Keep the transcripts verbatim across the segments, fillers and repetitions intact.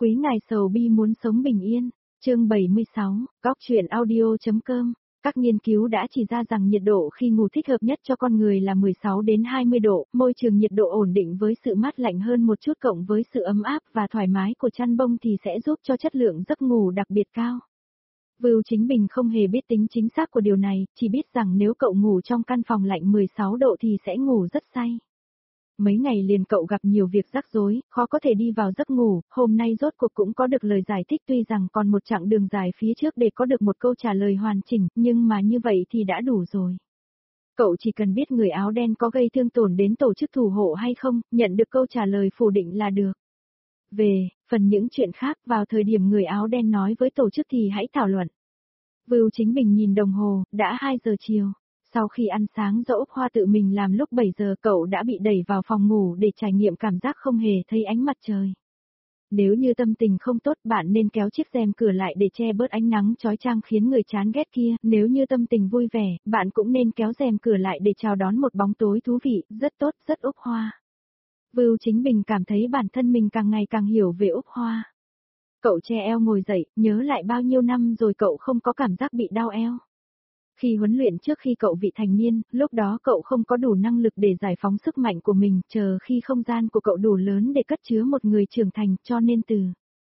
Quý ngài sầu bi muốn sống bình yên. Chương bảy mươi sáu, góc truyện audio.com. Các nghiên cứu đã chỉ ra rằng nhiệt độ khi ngủ thích hợp nhất cho con người là mười sáu đến hai mươi độ, môi trường nhiệt độ ổn định với sự mát lạnh hơn một chút cộng với sự ấm áp và thoải mái của chăn bông thì sẽ giúp cho chất lượng giấc ngủ đặc biệt cao. Vưu Chính Bình không hề biết tính chính xác của điều này, chỉ biết rằng nếu cậu ngủ trong căn phòng lạnh mười sáu độ thì sẽ ngủ rất say. Mấy ngày liền cậu gặp nhiều việc rắc rối, khó có thể đi vào giấc ngủ, hôm nay rốt cuộc cũng có được lời giải thích tuy rằng còn một chặng đường dài phía trước để có được một câu trả lời hoàn chỉnh, nhưng mà như vậy thì đã đủ rồi. Cậu chỉ cần biết người áo đen có gây thương tổn đến tổ chức thủ hộ hay không, nhận được câu trả lời phủ định là được. Về, phần những chuyện khác vào thời điểm người áo đen nói với tổ chức thì hãy thảo luận. Vưu Chính Bình nhìn đồng hồ, đã hai giờ chiều. Sau khi ăn sáng do Úc Hoa tự mình làm lúc bảy giờ cậu đã bị đẩy vào phòng ngủ để trải nghiệm cảm giác không hề thấy ánh mặt trời. Nếu như tâm tình không tốt bạn nên kéo chiếc rèm cửa lại để che bớt ánh nắng chói chang khiến người chán ghét kia. Nếu như tâm tình vui vẻ, bạn cũng nên kéo rèm cửa lại để chào đón một bóng tối thú vị, rất tốt, rất Úc Hoa. Vưu Chính Bình cảm thấy bản thân mình càng ngày càng hiểu về Úc Hoa. Cậu che eo ngồi dậy, nhớ lại bao nhiêu năm rồi cậu không có cảm giác bị đau eo. Khi huấn luyện trước khi cậu vị thành niên, lúc đó cậu không có đủ năng lực để giải phóng sức mạnh của mình, chờ khi không gian của cậu đủ lớn để cất chứa một người trưởng thành, cho nên từ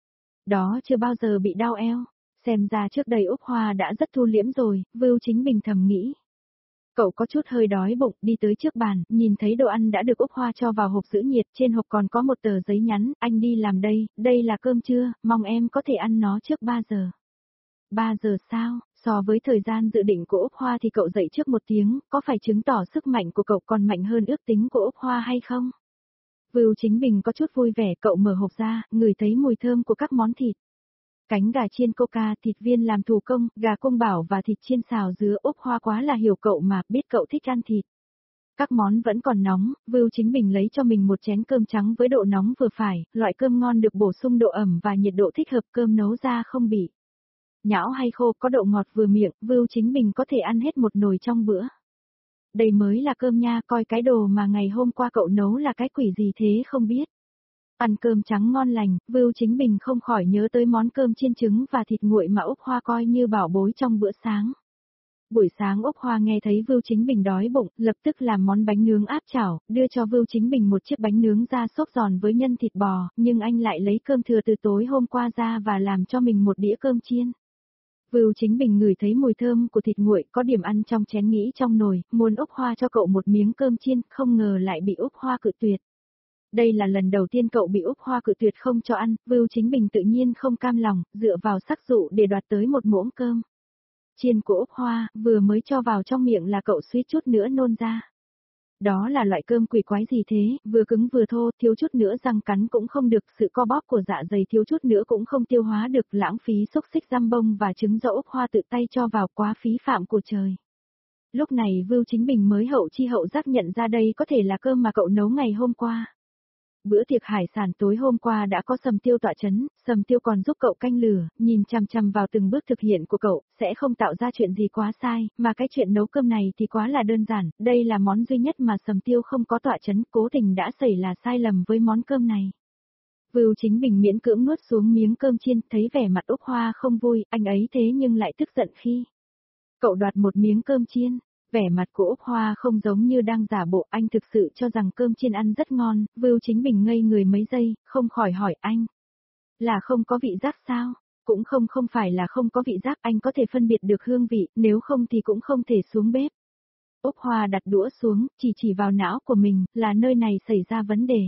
đó chưa bao giờ bị đau eo. Xem ra trước đây Úc Hoa đã rất thu liễm rồi, Vưu Chính Bình thầm nghĩ. Cậu có chút hơi đói bụng, đi tới trước bàn, nhìn thấy đồ ăn đã được Úc Hoa cho vào hộp giữ nhiệt, trên hộp còn có một tờ giấy nhắn, anh đi làm đây, đây là cơm trưa, mong em có thể ăn nó trước ba giờ. ba giờ sao? So với thời gian dự định của Úc Hoa thì cậu dậy trước một tiếng, có phải chứng tỏ sức mạnh của cậu còn mạnh hơn ước tính của Úc Hoa hay không? Vưu Chính Bình có chút vui vẻ, cậu mở hộp ra, ngửi thấy mùi thơm của các món thịt. Cánh gà chiên coca, thịt viên làm thủ công, gà cung bảo và thịt chiên xào dứa. Úc Hoa quá là hiểu cậu mà, biết cậu thích ăn thịt. Các món vẫn còn nóng, Vưu Chính Bình lấy cho mình một chén cơm trắng với độ nóng vừa phải, loại cơm ngon được bổ sung độ ẩm và nhiệt độ thích hợp, cơm nấu ra không bị nhão hay khô, có độ ngọt vừa miệng, Vưu Chính Bình có thể ăn hết một nồi trong bữa. Đây mới là cơm nha, coi cái đồ mà ngày hôm qua cậu nấu là cái quỷ gì thế không biết. Ăn cơm trắng ngon lành, Vưu Chính Bình không khỏi nhớ tới món cơm chiên trứng và thịt nguội mà Úc Hoa coi như bảo bối trong bữa sáng. Buổi sáng Úc Hoa nghe thấy Vưu Chính Bình đói bụng, lập tức làm món bánh nướng áp chảo, đưa cho Vưu Chính Bình một chiếc bánh nướng da xốp giòn với nhân thịt bò, nhưng anh lại lấy cơm thừa từ tối hôm qua ra và làm cho mình một đĩa cơm chiên. Vưu Chính Bình ngửi thấy mùi thơm của thịt nguội có điểm ăn trong chén nghĩ trong nồi, muốn Úc Hoa cho cậu một miếng cơm chiên, không ngờ lại bị Úc Hoa cự tuyệt. Đây là lần đầu tiên cậu bị Úc Hoa cự tuyệt không cho ăn, Vưu Chính Bình tự nhiên không cam lòng, dựa vào sắc dụ để đoạt tới một muỗng cơm chiên của Úc Hoa, vừa mới cho vào trong miệng là cậu suýt chút nữa nôn ra. Đó là loại cơm quỷ quái gì thế, vừa cứng vừa thô, thiếu chút nữa răng cắn cũng không được, sự co bóp của dạ dày thiếu chút nữa cũng không tiêu hóa được, lãng phí xúc xích giam bông và trứng do Úc Hoa tự tay cho vào, quá phí phạm của trời. Lúc này Vưu Chính Bình mới hậu chi hậu giác nhận ra đây có thể là cơm mà cậu nấu ngày hôm qua. Bữa tiệc hải sản tối hôm qua đã có Sầm Tiêu tọa chấn, Sầm Tiêu còn giúp cậu canh lửa, nhìn chằm chằm vào từng bước thực hiện của cậu, sẽ không tạo ra chuyện gì quá sai, mà cái chuyện nấu cơm này thì quá là đơn giản, đây là món duy nhất mà Sầm Tiêu không có tọa chấn, cố tình đã xảy là sai lầm với món cơm này. Vưu Chính Bình miễn cưỡng nuốt xuống miếng cơm chiên, thấy vẻ mặt Úc Hoa không vui, anh ấy thế nhưng lại tức giận khi cậu đoạt một miếng cơm chiên. Vẻ mặt của Úc Hoa không giống như đang giả bộ, anh thực sự cho rằng cơm chiên ăn rất ngon, Vưu Chính Bình ngây người mấy giây, không khỏi hỏi anh. Là không có vị giác sao? Cũng không không phải là không có vị giác, anh có thể phân biệt được hương vị, nếu không thì cũng không thể xuống bếp. Úc Hoa đặt đũa xuống, chỉ chỉ vào não của mình, là nơi này xảy ra vấn đề.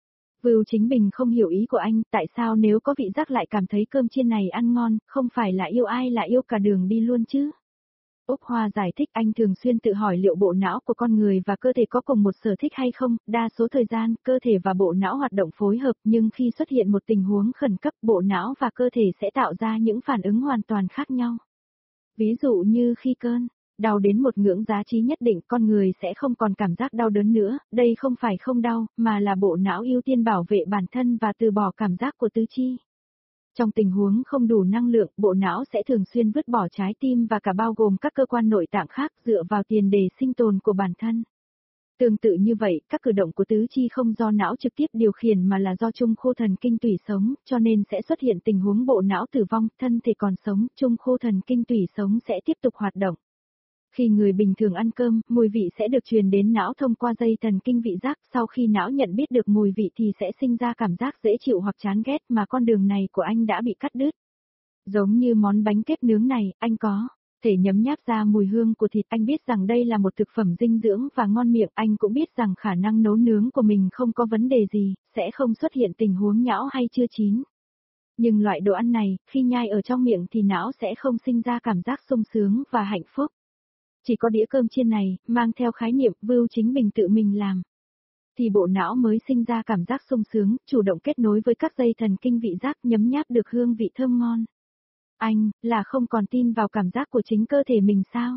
Vưu Chính Bình không hiểu ý của anh, tại sao nếu có vị giác lại cảm thấy cơm chiên này ăn ngon, không phải là yêu ai là yêu cả đường đi luôn chứ? Úc Hoa giải thích, anh thường xuyên tự hỏi liệu bộ não của con người và cơ thể có cùng một sở thích hay không, đa số thời gian, cơ thể và bộ não hoạt động phối hợp, nhưng khi xuất hiện một tình huống khẩn cấp, bộ não và cơ thể sẽ tạo ra những phản ứng hoàn toàn khác nhau. Ví dụ như khi cơn đau đến một ngưỡng giá trị nhất định, con người sẽ không còn cảm giác đau đớn nữa, đây không phải không đau, mà là bộ não ưu tiên bảo vệ bản thân và từ bỏ cảm giác của tứ chi. Trong tình huống không đủ năng lượng, bộ não sẽ thường xuyên vứt bỏ trái tim và cả bao gồm các cơ quan nội tạng khác dựa vào tiền đề sinh tồn của bản thân. Tương tự như vậy, các cử động của tứ chi không do não trực tiếp điều khiển mà là do trung khu thần kinh tủy sống, cho nên sẽ xuất hiện tình huống bộ não tử vong, thân thể còn sống, trung khu thần kinh tủy sống sẽ tiếp tục hoạt động. Khi người bình thường ăn cơm, mùi vị sẽ được truyền đến não thông qua dây thần kinh vị giác, sau khi não nhận biết được mùi vị thì sẽ sinh ra cảm giác dễ chịu hoặc chán ghét mà con đường này của anh đã bị cắt đứt. Giống như món bánh kếp nướng này, anh có thể nhấm nháp ra mùi hương của thịt, anh biết rằng đây là một thực phẩm dinh dưỡng và ngon miệng, anh cũng biết rằng khả năng nấu nướng của mình không có vấn đề gì, sẽ không xuất hiện tình huống nhão hay chưa chín. Nhưng loại đồ ăn này, khi nhai ở trong miệng thì não sẽ không sinh ra cảm giác sung sướng và hạnh phúc. Chỉ có đĩa cơm chiên này, mang theo khái niệm Vưu Chính Bình tự mình làm, thì bộ não mới sinh ra cảm giác sung sướng, chủ động kết nối với các dây thần kinh vị giác, nhấm nháp được hương vị thơm ngon. Anh, là không còn tin vào cảm giác của chính cơ thể mình sao?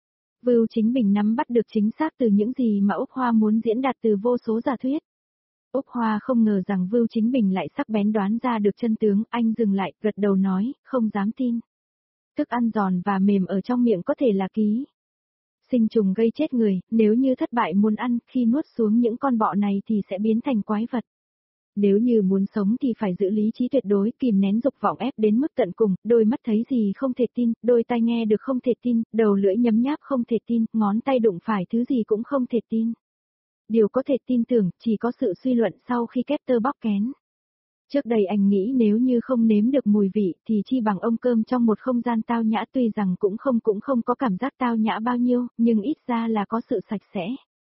Vưu Chính Bình nắm bắt được chính xác từ những gì mà Úc Hoa muốn diễn đạt từ vô số giả thuyết. Úc Hoa không ngờ rằng Vưu Chính Bình lại sắc bén đoán ra được chân tướng, anh dừng lại, gật đầu nói, không dám tin. Thức ăn giòn và mềm ở trong miệng có thể là ký sinh trùng gây chết người, nếu như thất bại muốn ăn, khi nuốt xuống những con bọ này thì sẽ biến thành quái vật. Nếu như muốn sống thì phải giữ lý trí tuyệt đối, kìm nén dục vọng ép đến mức tận cùng, đôi mắt thấy gì không thể tin, đôi tai nghe được không thể tin, đầu lưỡi nhấm nháp không thể tin, ngón tay đụng phải thứ gì cũng không thể tin. Điều có thể tin tưởng, chỉ có sự suy luận sau khi kép tơ bóc kén. Trước đây anh nghĩ nếu như không nếm được mùi vị thì chi bằng ông cơm trong một không gian tao nhã, tuy rằng cũng không cũng không có cảm giác tao nhã bao nhiêu, nhưng ít ra là có sự sạch sẽ.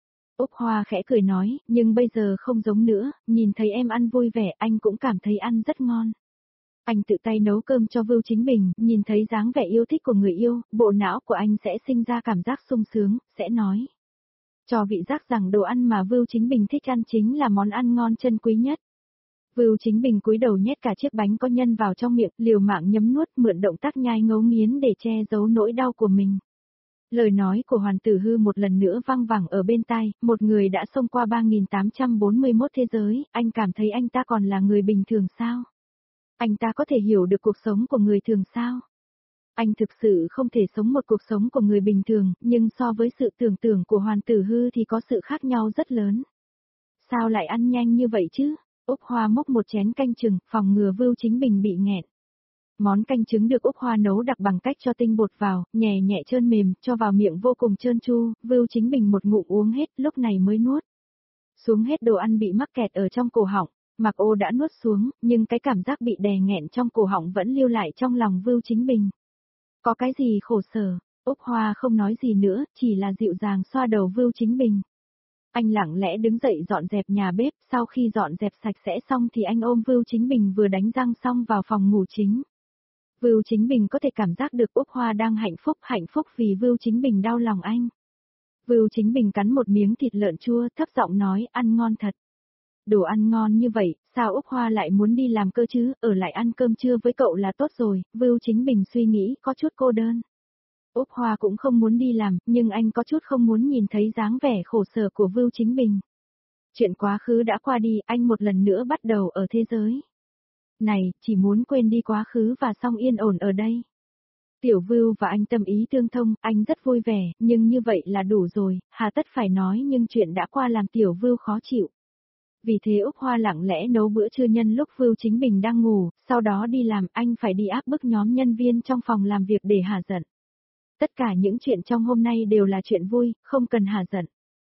Úc Hoa khẽ cười nói, nhưng bây giờ không giống nữa, nhìn thấy em ăn vui vẻ anh cũng cảm thấy ăn rất ngon. Anh tự tay nấu cơm cho Vưu Chính Bình, nhìn thấy dáng vẻ yêu thích của người yêu, bộ não của anh sẽ sinh ra cảm giác sung sướng, sẽ nói cho vị giác rằng đồ ăn mà Vưu Chính Bình thích ăn chính là món ăn ngon chân quý nhất. Vưu Chính Bình cúi đầu nhét cả chiếc bánh có nhân vào trong miệng, liều mạng nhấm nuốt, mượn động tác nhai ngấu nghiến để che giấu nỗi đau của mình. Lời nói của Hoàn Tử Hư một lần nữa vang vẳng ở bên tai, một người đã xông qua ba nghìn tám trăm bốn mươi mốt thế giới, anh cảm thấy anh ta còn là người bình thường sao? Anh ta có thể hiểu được cuộc sống của người thường sao? Anh thực sự không thể sống một cuộc sống của người bình thường, nhưng so với sự tưởng tượng của Hoàn Tử Hư thì có sự khác nhau rất lớn. Sao lại ăn nhanh như vậy chứ? Úc Hoa múc một chén canh trứng, phòng ngừa Vưu Chính Bình bị nghẹn. Món canh trứng được Úc Hoa nấu đặc bằng cách cho tinh bột vào, nhẹ nhẹ trơn mềm, cho vào miệng vô cùng trơn tru, Vưu Chính Bình một ngụm uống hết, lúc này mới nuốt xuống hết đồ ăn bị mắc kẹt ở trong cổ họng. Mặc Ô đã nuốt xuống, nhưng cái cảm giác bị đè nghẹn trong cổ họng vẫn lưu lại trong lòng Vưu Chính Bình. Có cái gì khổ sở? Úc Hoa không nói gì nữa, chỉ là dịu dàng xoa đầu Vưu Chính Bình. Anh lặng lẽ đứng dậy dọn dẹp nhà bếp, sau khi dọn dẹp sạch sẽ xong thì anh ôm Vưu Chính Bình vừa đánh răng xong vào phòng ngủ chính. Vưu Chính Bình có thể cảm giác được Úc Hoa đang hạnh phúc, hạnh phúc vì Vưu Chính Bình đau lòng anh. Vưu Chính Bình cắn một miếng thịt lợn chua, thấp giọng nói, ăn ngon thật. Đồ ăn ngon như vậy, sao Úc Hoa lại muốn đi làm cơ chứ, ở lại ăn cơm trưa với cậu là tốt rồi, Vưu Chính Bình suy nghĩ, có chút cô đơn. Úc Hoa cũng không muốn đi làm, nhưng anh có chút không muốn nhìn thấy dáng vẻ khổ sở của Vưu Chính Bình. Chuyện quá khứ đã qua đi, anh một lần nữa bắt đầu ở thế giới này, chỉ muốn quên đi quá khứ và xong yên ổn ở đây. Tiểu Vưu và anh tâm ý tương thông, anh rất vui vẻ, nhưng như vậy là đủ rồi, hà tất phải nói nhưng chuyện đã qua làm Tiểu Vưu khó chịu. Vì thế Úc Hoa lặng lẽ nấu bữa trưa nhân lúc Vưu Chính Bình đang ngủ, sau đó đi làm, anh phải đi áp bức nhóm nhân viên trong phòng làm việc để hả giận. Tất cả những chuyện trong hôm nay đều là chuyện vui, không cần hả giận.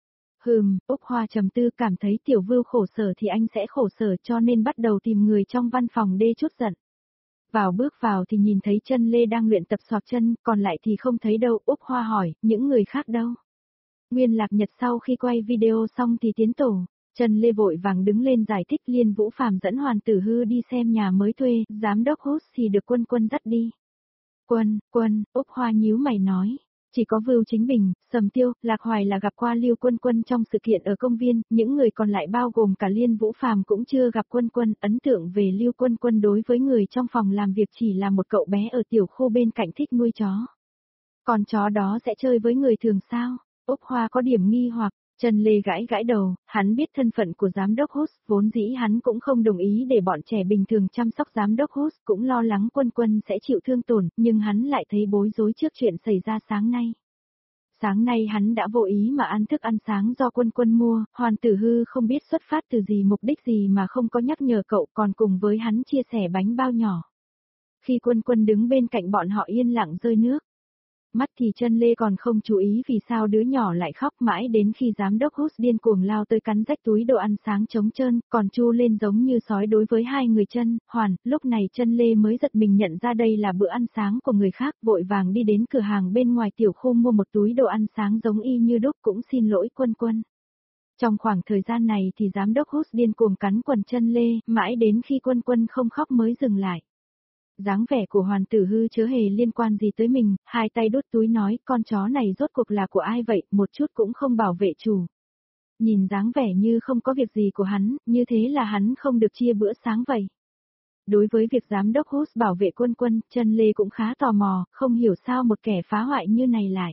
Hừm, Úc Hoa trầm tư, cảm thấy Tiểu Vưu khổ sở thì anh sẽ khổ sở, cho nên bắt đầu tìm người trong văn phòng để chút giận. Vào bước vào thì nhìn thấy Chân Lê đang luyện tập xoạc chân, còn lại thì không thấy đâu. Úc Hoa hỏi, những người khác đâu? Nguyên Lạc Nhật sau khi quay video xong thì tiến tổ. Trần Lê vội vàng đứng lên giải thích, Liên Vũ Phàm dẫn Hoàn Tử Hư đi xem nhà mới thuê, giám đốc Hút thì được Quân Quân dắt đi. Quân, Quân, Úc Hoa nhíu mày nói, chỉ có Vưu Chính Bình, Sầm Tiêu, Lạc Hoài là gặp qua Lưu Quân Quân trong sự kiện ở công viên, những người còn lại bao gồm cả Liên Vũ Phàm cũng chưa gặp Quân Quân, ấn tượng về Lưu Quân Quân đối với người trong phòng làm việc chỉ là một cậu bé ở tiểu khu bên cạnh thích nuôi chó. Còn chó đó sẽ chơi với người thường sao? Úc Hoa có điểm nghi hoặc. Trần Lê gãi gãi đầu, hắn biết thân phận của giám đốc Hút, vốn dĩ hắn cũng không đồng ý để bọn trẻ bình thường chăm sóc giám đốc Hút, cũng lo lắng Quân Quân sẽ chịu thương tổn, nhưng hắn lại thấy bối rối trước chuyện xảy ra sáng nay. Sáng nay hắn đã vô ý mà ăn thức ăn sáng do Quân Quân mua, Hoàn Tử Hư không biết xuất phát từ gì mục đích gì mà không có nhắc nhở cậu, còn cùng với hắn chia sẻ bánh bao nhỏ. Khi Quân Quân đứng bên cạnh bọn họ yên lặng rơi nước. Mắt thì Chân Lê còn không chú ý vì sao đứa nhỏ lại khóc, mãi đến khi giám đốc Hút điên cuồng lao tới cắn rách túi đồ ăn sáng trống trơn, còn chu lên giống như sói đối với hai người Chân, Hoàn. Lúc này Chân Lê mới giật mình nhận ra đây là bữa ăn sáng của người khác, vội vàng đi đến cửa hàng bên ngoài tiểu khu mua một túi đồ ăn sáng giống y như đúc, cũng xin lỗi Quân Quân. Trong khoảng thời gian này thì giám đốc Hút điên cuồng cắn quần Chân Lê, mãi đến khi Quân Quân không khóc mới dừng lại. Dáng vẻ của Hoàn Tử Hư chớ hề liên quan gì tới mình, hai tay đút túi nói, con chó này rốt cuộc là của ai vậy, một chút cũng không bảo vệ chủ. Nhìn dáng vẻ như không có việc gì của hắn, như thế là hắn không được chia bữa sáng vậy. Đối với việc giám đốc Hút bảo vệ Quân Quân, Chân Lê cũng khá tò mò, không hiểu sao một kẻ phá hoại như này lại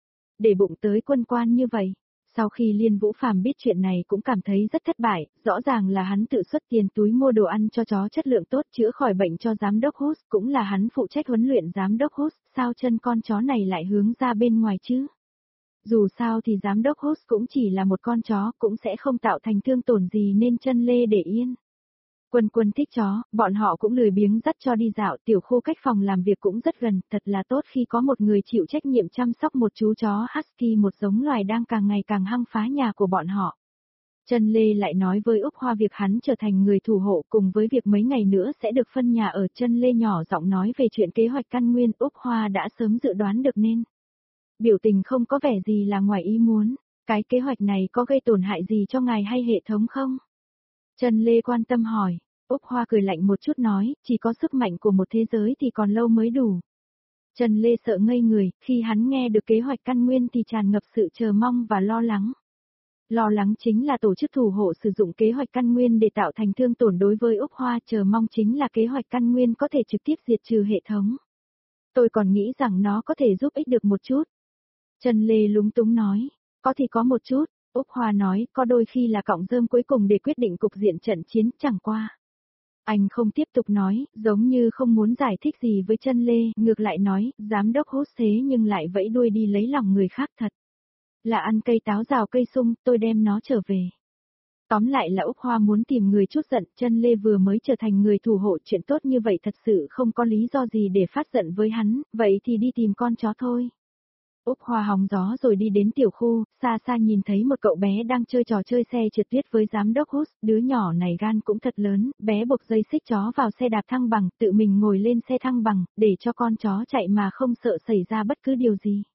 để bụng tới Quân Quan như vậy. Sau khi Liên Vũ Phàm biết chuyện này cũng cảm thấy rất thất bại, rõ ràng là hắn tự xuất tiền túi mua đồ ăn cho chó chất lượng tốt chữa khỏi bệnh cho giám đốc Hút, cũng là hắn phụ trách huấn luyện giám đốc Hút, sao chân con chó này lại hướng ra bên ngoài chứ? Dù sao thì giám đốc Hút cũng chỉ là một con chó, cũng sẽ không tạo thành thương tổn gì nên Chân Lê để yên. Quân Quân thích chó, bọn họ cũng lười biếng dắt cho đi dạo, tiểu khu cách phòng làm việc cũng rất gần, thật là tốt khi có một người chịu trách nhiệm chăm sóc một chú chó Husky, một giống loài đang càng ngày càng hăng phá nhà của bọn họ. Chân Lê lại nói với Úc Hoa việc hắn trở thành người thủ hộ cùng với việc mấy ngày nữa sẽ được phân nhà ở. Chân Lê nhỏ giọng nói về chuyện kế hoạch căn nguyên, Úc Hoa đã sớm dự đoán được nên biểu tình không có vẻ gì là ngoài ý muốn. Cái kế hoạch này có gây tổn hại gì cho ngài hay hệ thống không? Chân Lê quan tâm hỏi. Úc Hoa cười lạnh một chút nói, chỉ có sức mạnh của một thế giới thì còn lâu mới đủ. Chân Lê sợ ngây người, khi hắn nghe được kế hoạch căn nguyên thì tràn ngập sự chờ mong và lo lắng. Lo lắng chính là tổ chức thủ hộ sử dụng kế hoạch căn nguyên để tạo thành thương tổn đối với Úc Hoa, chờ mong chính là kế hoạch căn nguyên có thể trực tiếp diệt trừ hệ thống. Tôi còn nghĩ rằng nó có thể giúp ích được một chút. Chân Lê lúng túng nói, có thì có một chút, Úc Hoa nói, có đôi khi là cọng rơm cuối cùng để quyết định cục diện trận chiến, chẳng qua. Anh không tiếp tục nói, giống như không muốn giải thích gì với Chân Lê, ngược lại nói, giám đốc Hút thế nhưng lại vẫy đuôi đi lấy lòng người khác thật. Là ăn cây táo rào cây sung, tôi đem nó trở về. Tóm lại là Úc Hoa muốn tìm người chút giận, Chân Lê vừa mới trở thành người thủ hộ, chuyện tốt như vậy thật sự không có lý do gì để phát giận với hắn, vậy thì đi tìm con chó thôi. Úc Hoa hóng gió rồi đi đến tiểu khu, xa xa nhìn thấy một cậu bé đang chơi trò chơi xe trượt tuyết với giám đốc Hút, đứa nhỏ này gan cũng thật lớn, bé buộc dây xích chó vào xe đạp thăng bằng, tự mình ngồi lên xe thăng bằng, để cho con chó chạy mà không sợ xảy ra bất cứ điều gì.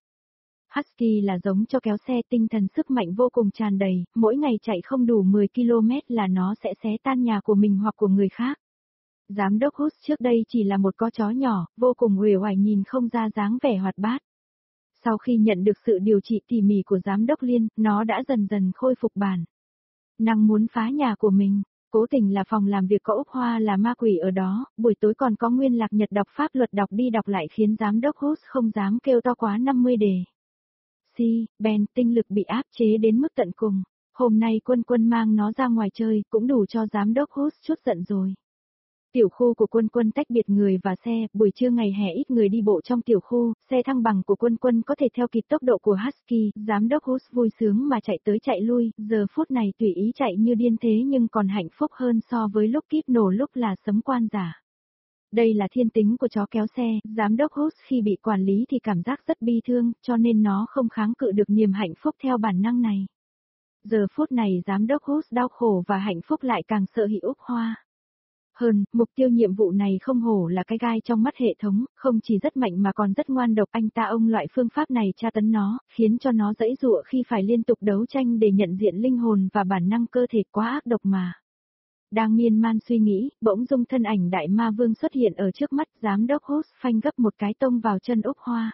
Husky là giống cho kéo xe, tinh thần sức mạnh vô cùng tràn đầy, mỗi ngày chạy không đủ mười ki lô mét là nó sẽ xé tan nhà của mình hoặc của người khác. Giám đốc Hút trước đây chỉ là một con chó nhỏ, vô cùng uể oải nhìn không ra dáng vẻ hoạt bát. Sau khi nhận được sự điều trị tỉ mỉ của giám đốc Liên, nó đã dần dần khôi phục bản năng muốn phá nhà của mình. Cố tình là phòng làm việc có Úc Hoa là ma quỷ ở đó, buổi tối còn có Nguyên Lạc Nhật đọc pháp luật đọc đi đọc lại khiến giám đốc Hút không dám kêu to quá năm mươi đề. Si, Ben, tinh lực bị áp chế đến mức tận cùng. Hôm nay Quân Quân mang nó ra ngoài chơi, cũng đủ cho giám đốc Hút chút giận rồi. Tiểu khu của Quân Quân tách biệt người và xe, buổi trưa ngày hè ít người đi bộ trong tiểu khu, xe thăng bằng của Quân Quân có thể theo kịp tốc độ của Husky, giám đốc Hút vui sướng mà chạy tới chạy lui, giờ phút này tùy ý chạy như điên thế nhưng còn hạnh phúc hơn so với lúc kíp nổ lúc là sấm quan giả. Đây là thiên tính của chó kéo xe, giám đốc Hút khi bị quản lý thì cảm giác rất bi thương, cho nên nó không kháng cự được niềm hạnh phúc theo bản năng này. Giờ phút này giám đốc Hút đau khổ và hạnh phúc lại càng sợ hỉ Úc Hoa. Hơn, mục tiêu nhiệm vụ này không hổ là cái gai trong mắt hệ thống, không chỉ rất mạnh mà còn rất ngoan độc. Anh ta ông loại phương pháp này tra tấn nó, khiến cho nó dãy dụa khi phải liên tục đấu tranh để nhận diện linh hồn và bản năng cơ thể, quá ác độc mà. Đang miên man suy nghĩ, bỗng dung thân ảnh đại ma vương xuất hiện ở trước mắt, giám đốc Hút phanh gấp một cái tông vào chân Úc Hoa.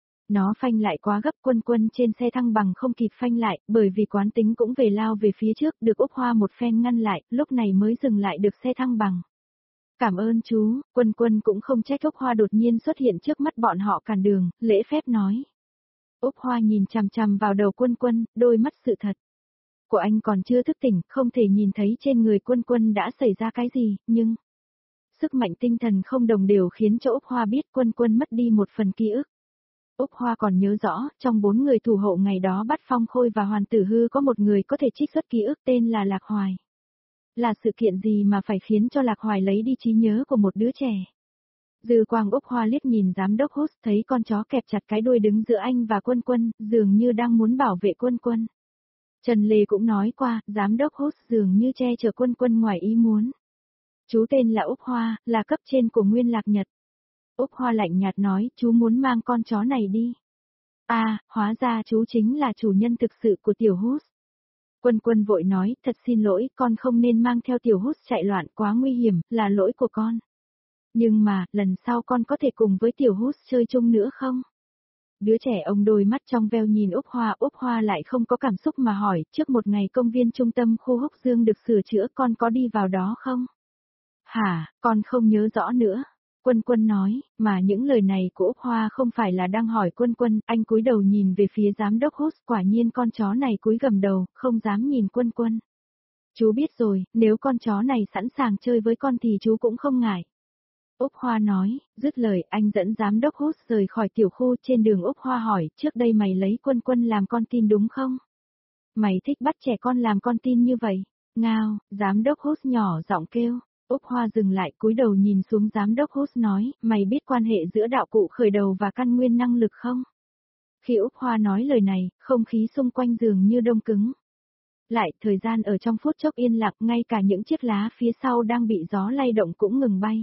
Nó phanh lại quá gấp, Quân Quân trên xe thăng bằng không kịp phanh lại, bởi vì quán tính cũng về lao về phía trước, được Úc Hoa một phen ngăn lại, lúc này mới dừng lại được xe thăng bằng. Cảm ơn chú, Quân Quân cũng không trách Úc Hoa đột nhiên xuất hiện trước mắt bọn họ cản đường, lễ phép nói. Úc Hoa nhìn chằm chằm vào đầu Quân Quân, đôi mắt sự thật của anh còn chưa thức tỉnh, không thể nhìn thấy trên người Quân Quân đã xảy ra cái gì, nhưng sức mạnh tinh thần không đồng đều khiến cho Úc Hoa biết Quân Quân mất đi một phần ký ức. Úc Hoa còn nhớ rõ, trong bốn người thủ hộ ngày đó bắt Phong Khôi và Hoàn Tử Hư có một người có thể trích xuất ký ức tên là Lạc Hoài. Là sự kiện gì mà phải khiến cho Lạc Hoài lấy đi trí nhớ của một đứa trẻ? Dư quang Úc Hoa liếc nhìn giám đốc Hút thấy con chó kẹp chặt cái đuôi đứng giữa anh và Quân Quân, dường như đang muốn bảo vệ Quân Quân. Trần Lê cũng nói qua, giám đốc Hút dường như che chở Quân Quân ngoài ý muốn. Chú tên là Úc Hoa, là cấp trên của Nguyên Lạc Nhật. Úc Hoa lạnh nhạt nói, chú muốn mang con chó này đi. À, hóa ra chú chính là chủ nhân thực sự của tiểu Hút. Quân Quân vội nói, thật xin lỗi, con không nên mang theo tiểu Hút chạy loạn, quá nguy hiểm, là lỗi của con. Nhưng mà, lần sau con có thể cùng với tiểu Hút chơi chung nữa không? Đứa trẻ ông đôi mắt trong veo nhìn Úc Hoa, Úc Hoa lại không có cảm xúc mà hỏi, trước một ngày công viên trung tâm khu Húc Dương được sửa chữa con có đi vào đó không? Hả, con không nhớ rõ nữa. Quân Quân nói, mà những lời này của Úc Hoa không phải là đang hỏi Quân Quân, anh cúi đầu nhìn về phía giám đốc Hút, quả nhiên con chó này cúi gầm đầu, không dám nhìn Quân Quân. Chú biết rồi, nếu con chó này sẵn sàng chơi với con thì chú cũng không ngại. Úc Hoa nói, dứt lời anh dẫn giám đốc Hút rời khỏi tiểu khu. Trên đường Úc Hoa hỏi, trước đây mày lấy Quân Quân làm con tin đúng không? Mày thích bắt trẻ con làm con tin như vậy? Ngao, giám đốc Hút nhỏ giọng kêu. Úc Hoa dừng lại cúi đầu nhìn xuống giám đốc Hút nói, mày biết quan hệ giữa đạo cụ khởi đầu và căn nguyên năng lực không? Khi Úc Hoa nói lời này, không khí xung quanh dường như đông cứng. Lại, thời gian ở trong phút chốc yên lặng, ngay cả những chiếc lá phía sau đang bị gió lay động cũng ngừng bay.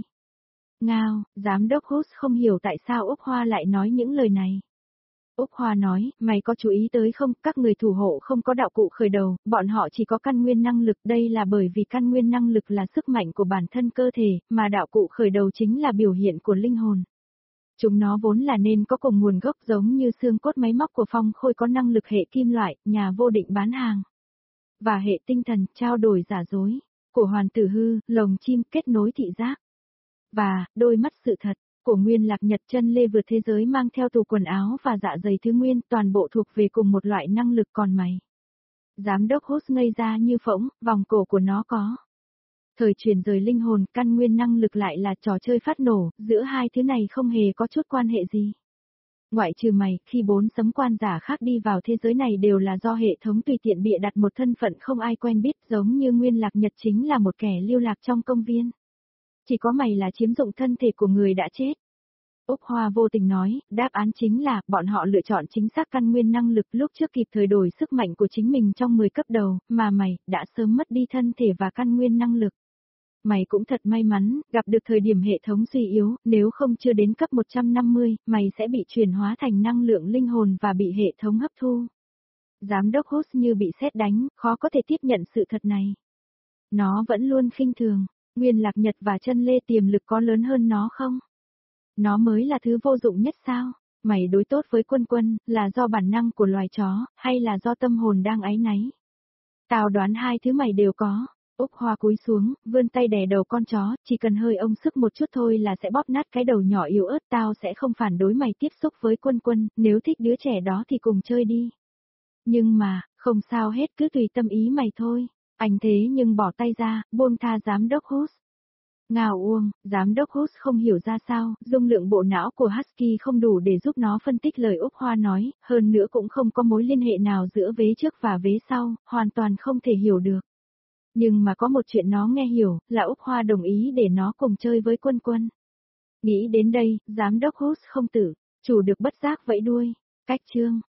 Ngao, giám đốc Hút không hiểu tại sao Úc Hoa lại nói những lời này. Úc Hoa nói, mày có chú ý tới không, các người thủ hộ không có đạo cụ khởi đầu, bọn họ chỉ có căn nguyên năng lực, đây là bởi vì căn nguyên năng lực là sức mạnh của bản thân cơ thể, mà đạo cụ khởi đầu chính là biểu hiện của linh hồn. Chúng nó vốn là nên có cùng nguồn gốc giống như xương cốt máy móc của Phong Khôi có năng lực hệ kim loại, nhà vô định bán hàng. Và hệ tinh thần, trao đổi giả dối, của Hoàn Tử Hư, lồng chim kết nối thị giác. Và, đôi mắt sự thật, của Nguyên Lạc Nhật chân lê vượt thế giới mang theo tủ quần áo và dạ dày thứ nguyên toàn bộ thuộc về cùng một loại năng lực còn mày. Giám đốc Hút ngây ra như phỗng, vòng cổ của nó có. Thời chuyển rời linh hồn, căn nguyên năng lực lại là trò chơi phát nổ, giữa hai thứ này không hề có chút quan hệ gì. Ngoại trừ mày, khi bốn sấm quan giả khác đi vào thế giới này đều là do hệ thống tùy tiện bịa đặt một thân phận không ai quen biết giống như Nguyên Lạc Nhật chính là một kẻ lưu lạc trong công viên. Chỉ có mày là chiếm dụng thân thể của người đã chết. Úc Hoa vô tình nói, đáp án chính là, bọn họ lựa chọn chính xác căn nguyên năng lực lúc trước kịp thời đổi sức mạnh của chính mình trong mười cấp đầu, mà mày, đã sớm mất đi thân thể và căn nguyên năng lực. Mày cũng thật may mắn, gặp được thời điểm hệ thống suy yếu, nếu không chưa đến cấp một trăm năm mươi, mày sẽ bị chuyển hóa thành năng lượng linh hồn và bị hệ thống hấp thu. Giám đốc Hút như bị sét đánh, khó có thể tiếp nhận sự thật này. Nó vẫn luôn khinh thường. Nguyên Lạc Nhật và chân lê tiềm lực có lớn hơn nó không? Nó mới là thứ vô dụng nhất sao? Mày đối tốt với Quân Quân, là do bản năng của loài chó, hay là do tâm hồn đang áy náy? Tao đoán hai thứ mày đều có. Úc Hoa cúi xuống, vươn tay đè đầu con chó, chỉ cần hơi ông sức một chút thôi là sẽ bóp nát cái đầu nhỏ yếu ớt. Tao sẽ không phản đối mày tiếp xúc với Quân Quân, nếu thích đứa trẻ đó thì cùng chơi đi. Nhưng mà, không sao hết, cứ tùy tâm ý mày thôi. Anh thế nhưng bỏ tay ra, buông tha giám đốc Hút. Ngao uông, giám đốc Hút không hiểu ra sao, dung lượng bộ não của Husky không đủ để giúp nó phân tích lời Úc Hoa nói, hơn nữa cũng không có mối liên hệ nào giữa vế trước và vế sau, hoàn toàn không thể hiểu được. Nhưng mà có một chuyện nó nghe hiểu, là Úc Hoa đồng ý để nó cùng chơi với Quân Quân. Nghĩ đến đây, giám đốc Hút không tự chủ được bất giác vẫy đuôi. Cách chương